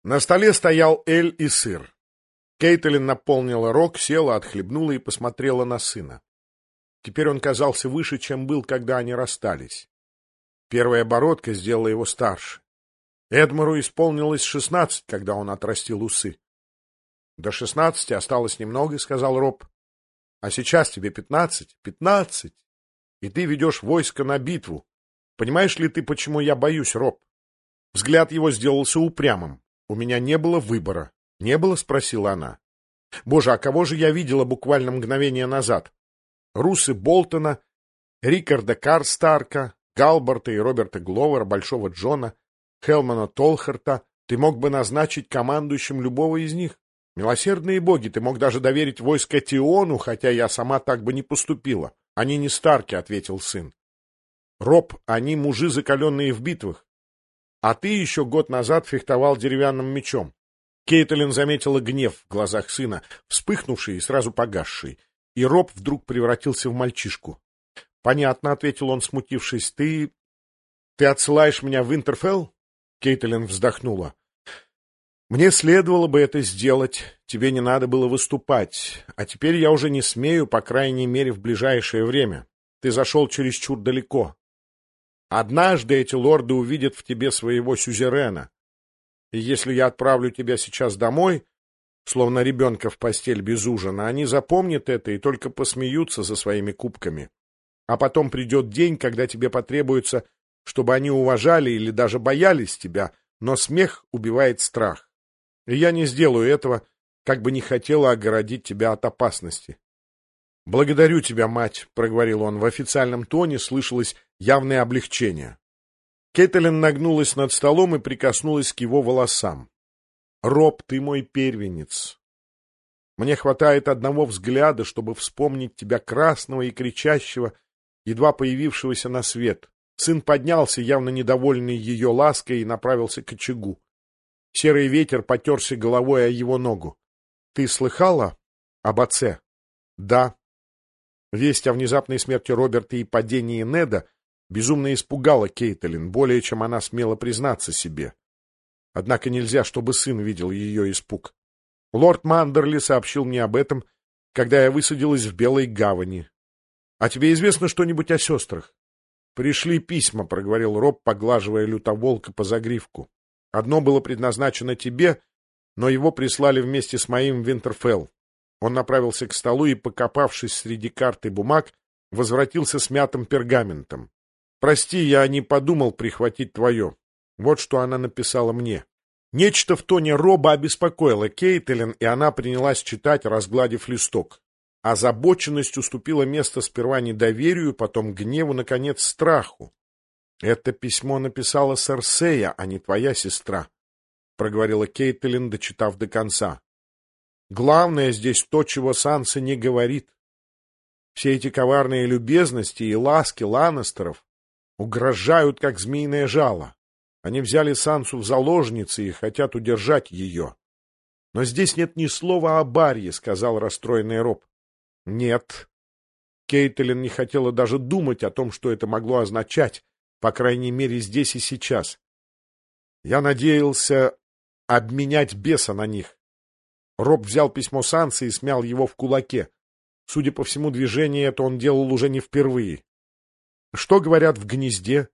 На столе стоял эль и сыр. Кейтлин наполнила рог, села, отхлебнула и посмотрела на сына. Теперь он казался выше, чем был, когда они расстались. Первая бородка сделала его старше. Эдмару исполнилось 16, когда он отрастил усы. — До 16 осталось немного, — сказал Роб. — А сейчас тебе 15? 15! И ты ведешь войско на битву. Понимаешь ли ты, почему я боюсь, Роб? Взгляд его сделался упрямым. У меня не было выбора. — Не было? — спросила она. — Боже, а кого же я видела буквально мгновение назад? Русы Болтона, Рикарда Карстарка, Галборта и Роберта Гловера, Большого Джона, Хелмана Толхарта. Ты мог бы назначить командующим любого из них. Милосердные боги, ты мог даже доверить войско Тиону, хотя я сама так бы не поступила. Они не Старки, — ответил сын. Роб, они мужи, закаленные в битвах. А ты еще год назад фехтовал деревянным мечом. Кейтлин заметила гнев в глазах сына, вспыхнувший и сразу погасший. И Роб вдруг превратился в мальчишку. — Понятно, — ответил он, смутившись. — Ты отсылаешь меня в Винтерфелл? Кейтлин вздохнула. — Мне следовало бы это сделать. Тебе не надо было выступать. А теперь я уже не смею, по крайней мере, в ближайшее время. Ты зашел чересчур далеко. Однажды эти лорды увидят в тебе своего сюзерена. И если я отправлю тебя сейчас домой, словно ребенка в постель без ужина, они запомнят это и только посмеются за своими кубками. А потом придет день, когда тебе потребуется, чтобы они уважали или даже боялись тебя, но смех убивает страх. И я не сделаю этого, как бы не хотела огородить тебя от опасности. — Благодарю тебя, мать, — проговорил он. В официальном тоне слышалось явное облегчение. Кейтлин нагнулась над столом и прикоснулась к его волосам. — Роб, ты мой первенец. Мне хватает одного взгляда, чтобы вспомнить тебя красного и кричащего, едва появившегося на свет. Сын поднялся, явно недовольный ее лаской, и направился к очагу. Серый ветер потерся головой о его ногу. — Ты слыхала об отце? — Да. Весть о внезапной смерти Роберта и падении Неда безумно испугала Кейтлин, более чем она смела признаться себе. Однако нельзя, чтобы сын видел ее испуг. Лорд Мандерли сообщил мне об этом, когда я высадилась в Белой гавани. А тебе известно что-нибудь о сестрах? — Пришли письма, — проговорил Роб, поглаживая лютоволка по загривку. Одно было предназначено тебе, но его прислали вместе с моим в Винтерфелл. Он направился к столу и, покопавшись среди карт и бумаг, возвратился с мятым пергаментом. — Прости, я не подумал прихватить твое. Вот что она написала мне. Нечто в тоне Роба обеспокоило Кейтлин, и она принялась читать, разгладив листок. Озабоченность уступила место сперва недоверию, потом гневу, наконец, страху. — Это письмо написала Серсея, а не твоя сестра, — проговорила Кейтлин, дочитав до конца. — Главное здесь то, чего Санса не говорит. Все эти коварные любезности и ласки Ланнестеров угрожают, как змеиное жало. Они взяли Сансу в заложницы и хотят удержать ее. — Но здесь нет ни слова о Барье, — сказал расстроенный Роб. — Нет. Кейтлин не хотела даже думать о том, что это могло означать, по крайней мере, здесь и сейчас. Я надеялся обменять беса на них. Роб взял письмо Сансы и смял его в кулаке. Судя по всему, движение это он делал уже не впервые. Что говорят в гнезде?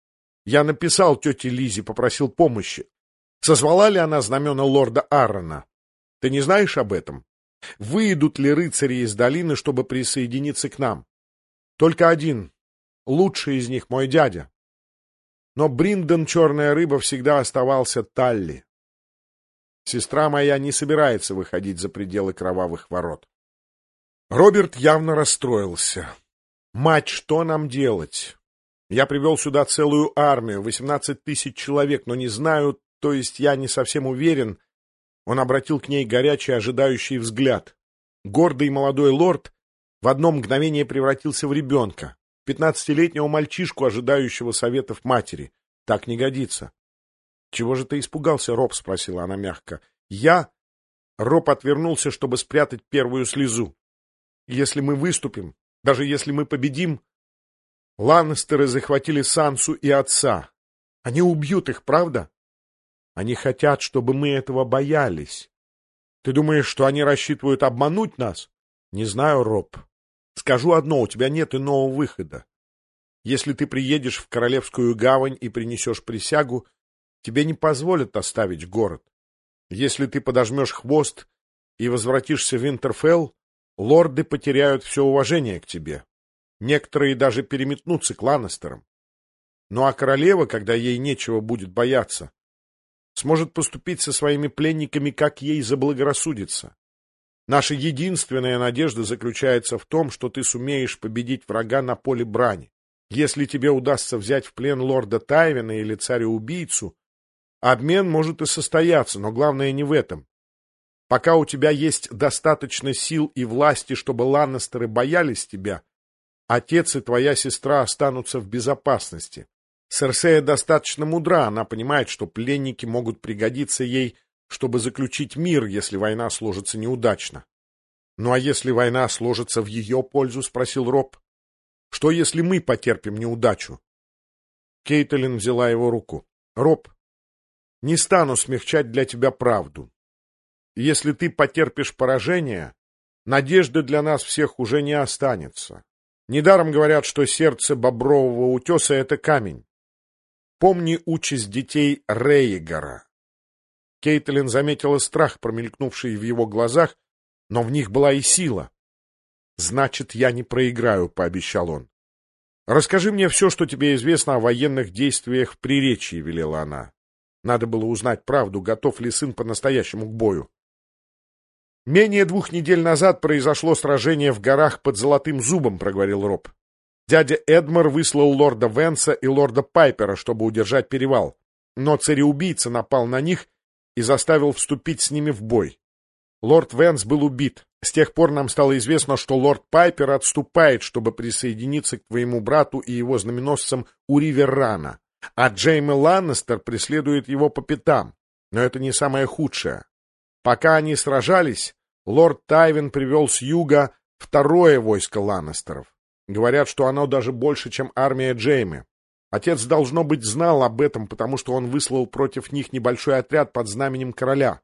Я написал тете Лизе, попросил помощи. Созвала ли она знамена лорда Аррона? Ты не знаешь об этом? Выйдут ли рыцари из долины, чтобы присоединиться к нам? Только один, лучший из них, мой дядя. Но Бриндон, черная рыба, всегда оставался Талли. Сестра моя не собирается выходить за пределы кровавых ворот. Роберт явно расстроился. Мать, что нам делать? Я привел сюда целую армию, 18 тысяч человек, но не знаю, то есть я не совсем уверен. Он обратил к ней горячий, ожидающий взгляд. Гордый молодой лорд в одно мгновение превратился в ребенка, 15-летнего мальчишку, ожидающего советов матери. Так не годится. — Чего же ты испугался, Роб? — спросила она мягко. — Я... Роб отвернулся, чтобы спрятать первую слезу. — Если мы выступим, даже если мы победим... Ланнестеры захватили Сансу и отца. Они убьют их, правда? Они хотят, чтобы мы этого боялись. Ты думаешь, что они рассчитывают обмануть нас? Не знаю, Роб. Скажу одно, у тебя нет иного выхода. Если ты приедешь в Королевскую гавань и принесешь присягу, тебе не позволят оставить город. Если ты подожмешь хвост и возвратишься в Винтерфелл, лорды потеряют все уважение к тебе. Некоторые даже переметнутся к Ланнестерам. Ну а королева, когда ей нечего будет бояться, сможет поступить со своими пленниками, как ей заблагорассудится. Наша единственная надежда заключается в том, что ты сумеешь победить врага на поле брани. Если тебе удастся взять в плен лорда Тайвина или царя-убийцу, обмен может и состояться, но главное не в этом. Пока у тебя есть достаточно сил и власти, чтобы Ланнестеры боялись тебя, отец и твоя сестра останутся в безопасности. Серсея достаточно мудра, она понимает, что пленники могут пригодиться ей, чтобы заключить мир, если война сложится неудачно. — Ну а если война сложится в ее пользу? — спросил Роб. — Что, если мы потерпим неудачу? Кейтлин взяла его руку. — Роб, не стану смягчать для тебя правду. Если ты потерпишь поражение, надежды для нас всех уже не останется. Недаром говорят, что сердце бобрового утеса — это камень. Помни участь детей Рейгара. Кейтлин заметила страх, промелькнувший в его глазах, но в них была и сила. — Значит, я не проиграю, — пообещал он. — Расскажи мне все, что тебе известно о военных действиях в Приречье, — велела она. Надо было узнать правду, готов ли сын по-настоящему к бою. Менее 2 недель назад произошло сражение в горах под Золотым Зубом, — проговорил Роб. Дядя Эдмар выслал лорда Венса и лорда Пайпера, чтобы удержать перевал, но цареубийца напал на них и заставил вступить с ними в бой. Лорд Венс был убит. С тех пор нам стало известно, что лорд Пайпер отступает, чтобы присоединиться к твоему брату и его знаменосцам у Риверрана, а Джейме Ланнестер преследует его по пятам. Но это не самое худшее. Пока они сражались, лорд Тайвин привел с юга 2-е войско Ланнестеров. Говорят, что оно даже больше, чем армия Джейме. Отец, должно быть, знал об этом, потому что он выслал против них небольшой отряд под знаменем короля.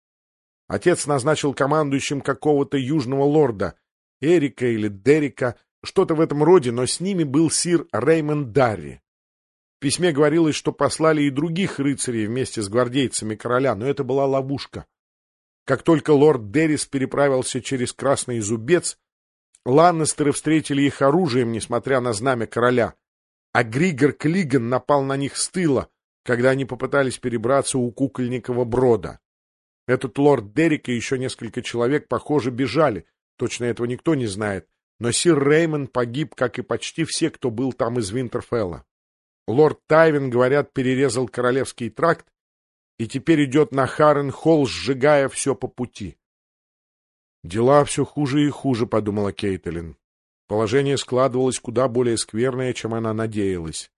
Отец назначил командующим какого-то южного лорда, Эрика или Дерика, что-то в этом роде, но с ними был сир Реймонд Дарри. В письме говорилось, что послали и других рыцарей вместе с гвардейцами короля, но это была ловушка. Как только лорд Деррис переправился через Красный Зубец, Ланнестеры встретили их оружием, несмотря на знамя короля, а Григор Клиган напал на них с тыла, когда они попытались перебраться у Кукольникова брода. Этот лорд Деррик и еще несколько человек, похоже, бежали, точно этого никто не знает, но сир Реймонд погиб, как и почти все, кто был там из Винтерфелла. Лорд Тайвин, говорят, перерезал Королевский тракт и теперь идет на Харрен-Холл, сжигая все по пути. «Дела все хуже и хуже», — подумала Кейтлин. Положение складывалось куда более скверное, чем она надеялась.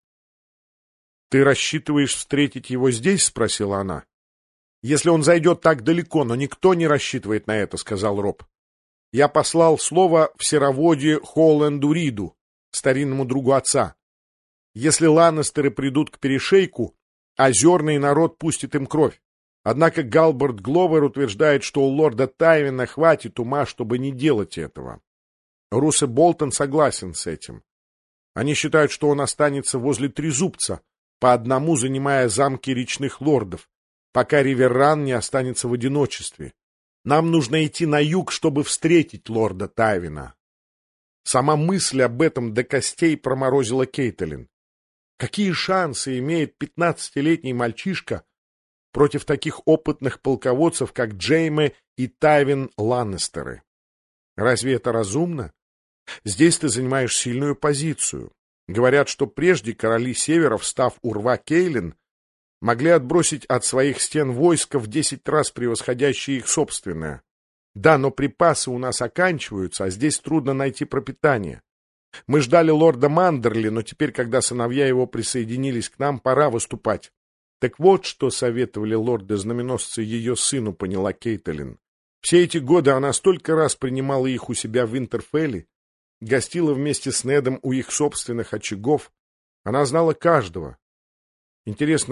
«Ты рассчитываешь встретить его здесь?» — спросила она. «Если он зайдет так далеко, но никто не рассчитывает на это», — сказал Роб. «Я послал слово в сероводе Холленду Риду, старинному другу отца. Если Ланнестеры придут к перешейку, озерный народ пустит им кровь. Однако Галберт Гловер утверждает, что у лорда Тайвина хватит ума, чтобы не делать этого. Рус и Болтон согласен с этим. Они считают, что он останется возле Трезубца, по одному занимая замки речных лордов, пока Риверран не останется в одиночестве. Нам нужно идти на юг, чтобы встретить лорда Тайвина». Сама мысль об этом до костей проморозила Кейтлин. Какие шансы имеет 15-летний мальчишка против таких опытных полководцев, как Джейме и Тайвин Ланнестеры? Разве это разумно? Здесь ты занимаешь сильную позицию. Говорят, что прежде короли Севера, встав у рва Кейлин, могли отбросить от своих стен войска в 10 раз превосходящее их собственное. Да, но припасы у нас оканчиваются, а здесь трудно найти пропитание. Мы ждали лорда Мандерли, но теперь, когда сыновья его присоединились к нам, пора выступать. Так вот, что советовали лорды-знаменосцы ее сыну, поняла Кейтлин. Все эти годы она столько раз принимала их у себя в Винтерфелле, гостила вместе с Недом у их собственных очагов. Она знала каждого. Интересно,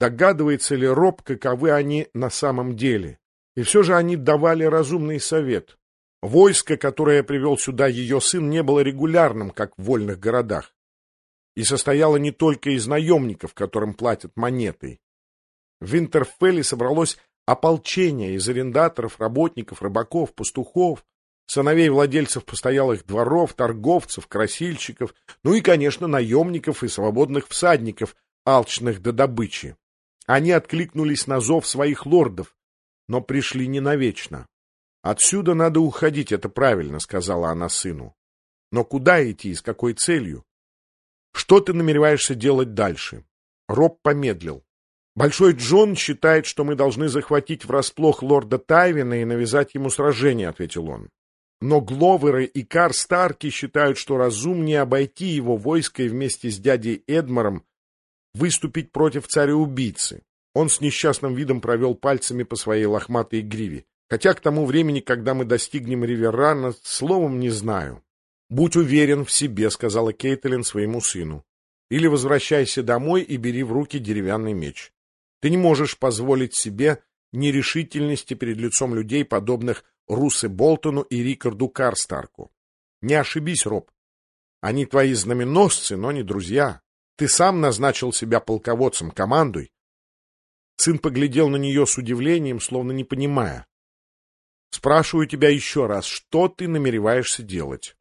Догадывается ли Роб, каковы они на самом деле? И все же они давали разумный совет. Войско, которое привел сюда ее сын, не было регулярным, как в вольных городах, и состояло не только из наемников, которым платят монетой. В Винтерфелле собралось ополчение из арендаторов, работников, рыбаков, пастухов, сыновей владельцев постоялых дворов, торговцев, красильщиков, ну и, конечно, наемников и свободных всадников, алчных до добычи. Они откликнулись на зов своих лордов, но пришли не навечно. «Отсюда надо уходить, это правильно», — сказала она сыну. «Но куда идти и с какой целью? Что ты намереваешься делать дальше?» Роб помедлил. «Большой Джон считает, что мы должны захватить врасплох лорда Тайвина и навязать ему сражение», — ответил он. «Но Гловеры и Кар Старки считают, что разумнее обойти его войско и вместе с дядей Эдмаром выступить против царя-убийцы». Он с несчастным видом провел пальцами по своей лохматой гриве. «Хотя к тому времени, когда мы достигнем Риверрана, словом не знаю». «Будь уверен в себе», — сказала Кейтлин своему сыну. «Или возвращайся домой и бери в руки деревянный меч. Ты не можешь позволить себе нерешительности перед лицом людей, подобных Русе Болтону и Рикарду Карстарку. Не ошибись, Роб. Они твои знаменосцы, но не друзья. Ты сам назначил себя полководцем, командуй». Сын поглядел на нее с удивлением, словно не понимая. «Спрашиваю тебя еще раз, что ты намереваешься делать?»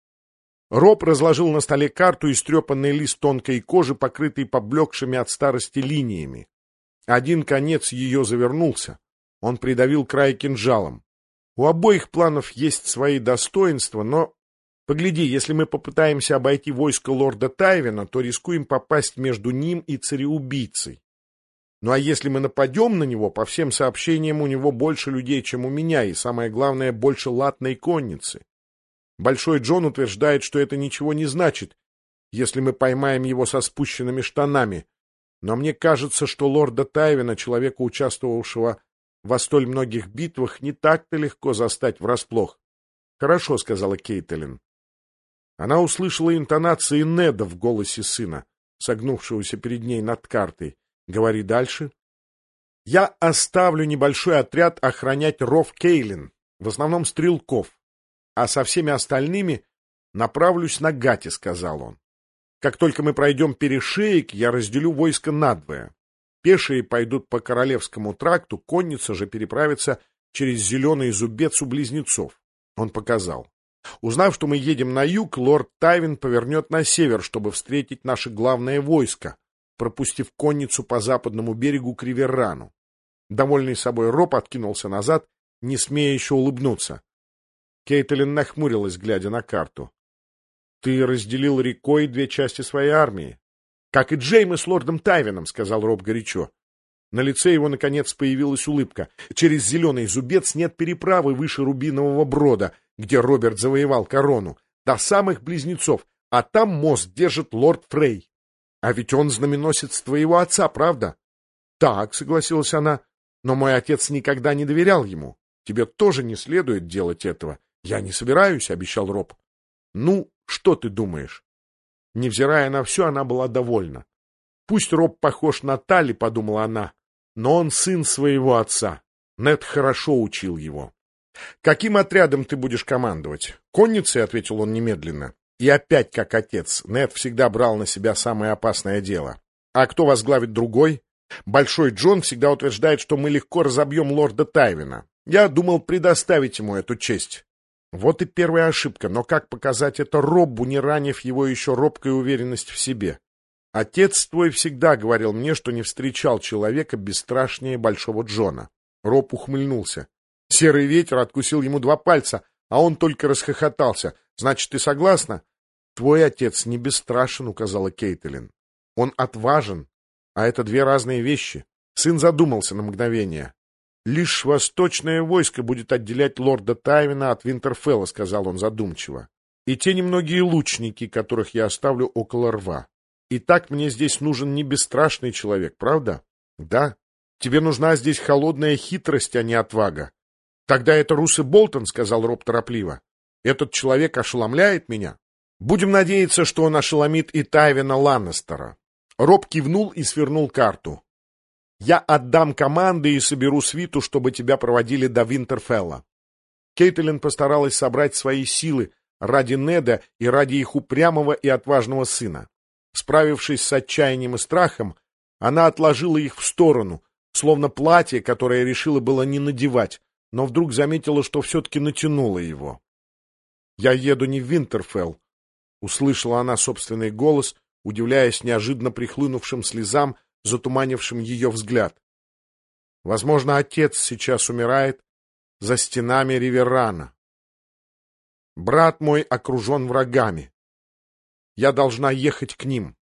Роб разложил на столе карту, истрепанный лист тонкой кожи, покрытый поблекшими от старости линиями. Один конец ее завернулся. Он придавил край кинжалом. У обоих планов есть свои достоинства, но... Погляди, если мы попытаемся обойти войско лорда Тайвина, то рискуем попасть между ним и цареубийцей. Ну а если мы нападем на него, по всем сообщениям, у него больше людей, чем у меня, и, самое главное, больше латной конницы. Большой Джон утверждает, что это ничего не значит, если мы поймаем его со спущенными штанами. Но мне кажется, что лорда Тайвина, человека, участвовавшего во столь многих битвах, не так-то легко застать врасплох. — Хорошо, — сказала Кейтлин. Она услышала интонации Неда в голосе сына, согнувшегося перед ней над картой. — Говори дальше. — Я оставлю небольшой отряд охранять ров Кейлин, в основном стрелков, а со всеми остальными направлюсь на Гати, — сказал он. Как только мы пройдем перешеек, я разделю войско надвое. Пешие пойдут по Королевскому тракту, конница же переправится через Зеленый зубец у Близнецов. Он показал. Узнав, что мы едем на юг, лорд Тайвин повернет на север, чтобы встретить наше главное войско, пропустив конницу по западному берегу к Риверрану. Довольный собой Роб откинулся назад, не смея еще улыбнуться. Кейтлин нахмурилась, глядя на карту. — Ты разделил рекой две части своей армии. — Как и Джейми с лордом Тайвином, — сказал Роб горячо. На лице его, наконец, появилась улыбка. Через Зеленый зубец нет переправы выше Рубинового брода, где Роберт завоевал корону, до самых Близнецов, а там мост держит лорд Фрей. А ведь он знаменосец твоего отца, правда? — Так, — согласилась она, — но мой отец никогда не доверял ему. Тебе тоже не следует делать этого. — Я не собираюсь, — обещал Роб. — Ну, что ты думаешь? Невзирая на все, она была довольна. Пусть Роб похож на Талли, — подумала она, — но он сын своего отца. Нед хорошо учил его. — Каким отрядом ты будешь командовать? — Конницей, — ответил он немедленно. И опять, как отец, Нед всегда брал на себя самое опасное дело. А кто возглавит другой? Большой Джон всегда утверждает, что мы легко разобьем лорда Тайвина. Я думал предоставить ему эту честь. Вот и первая ошибка, но как показать это Роббу, не ранив его еще робкой уверенность в себе? Отец твой всегда говорил мне, что не встречал человека бесстрашнее Большого Джона. Роб ухмыльнулся. Серый ветер откусил ему 2 пальца, а он только расхохотался. Значит, ты согласна? Твой отец не бесстрашен, указала Кейтлин. Он отважен, а это 2 разные вещи. Сын задумался на мгновение. Лишь восточное войско будет отделять лорда Тайвина от Винтерфелла, сказал он задумчиво. И те немногие лучники, которых я оставлю около рва. И так мне здесь нужен не бесстрашный человек, правда? Да. Тебе нужна здесь холодная хитрость, а не отвага. Тогда это Русе Болтон, сказал Роб торопливо. Этот человек ошеломляет меня. Будем надеяться, что он ошеломит и Тайвина Ланнестера. Роб кивнул и свернул карту. Я отдам команды и соберу свиту, чтобы тебя проводили до Винтерфелла». Кейтлин постаралась собрать свои силы ради Неда и ради их упрямого и отважного сына. Справившись с отчаянием и страхом, она отложила их в сторону, словно платье, которое решила было не надевать, но вдруг заметила, что все-таки натянула его. «Я еду не в Винтерфелл», — услышала она собственный голос, удивляясь неожиданно прихлынувшим слезам, затуманившим ее взгляд. «Возможно, отец сейчас умирает за стенами Риверрана. Брат мой окружен врагами. Я должна ехать к ним».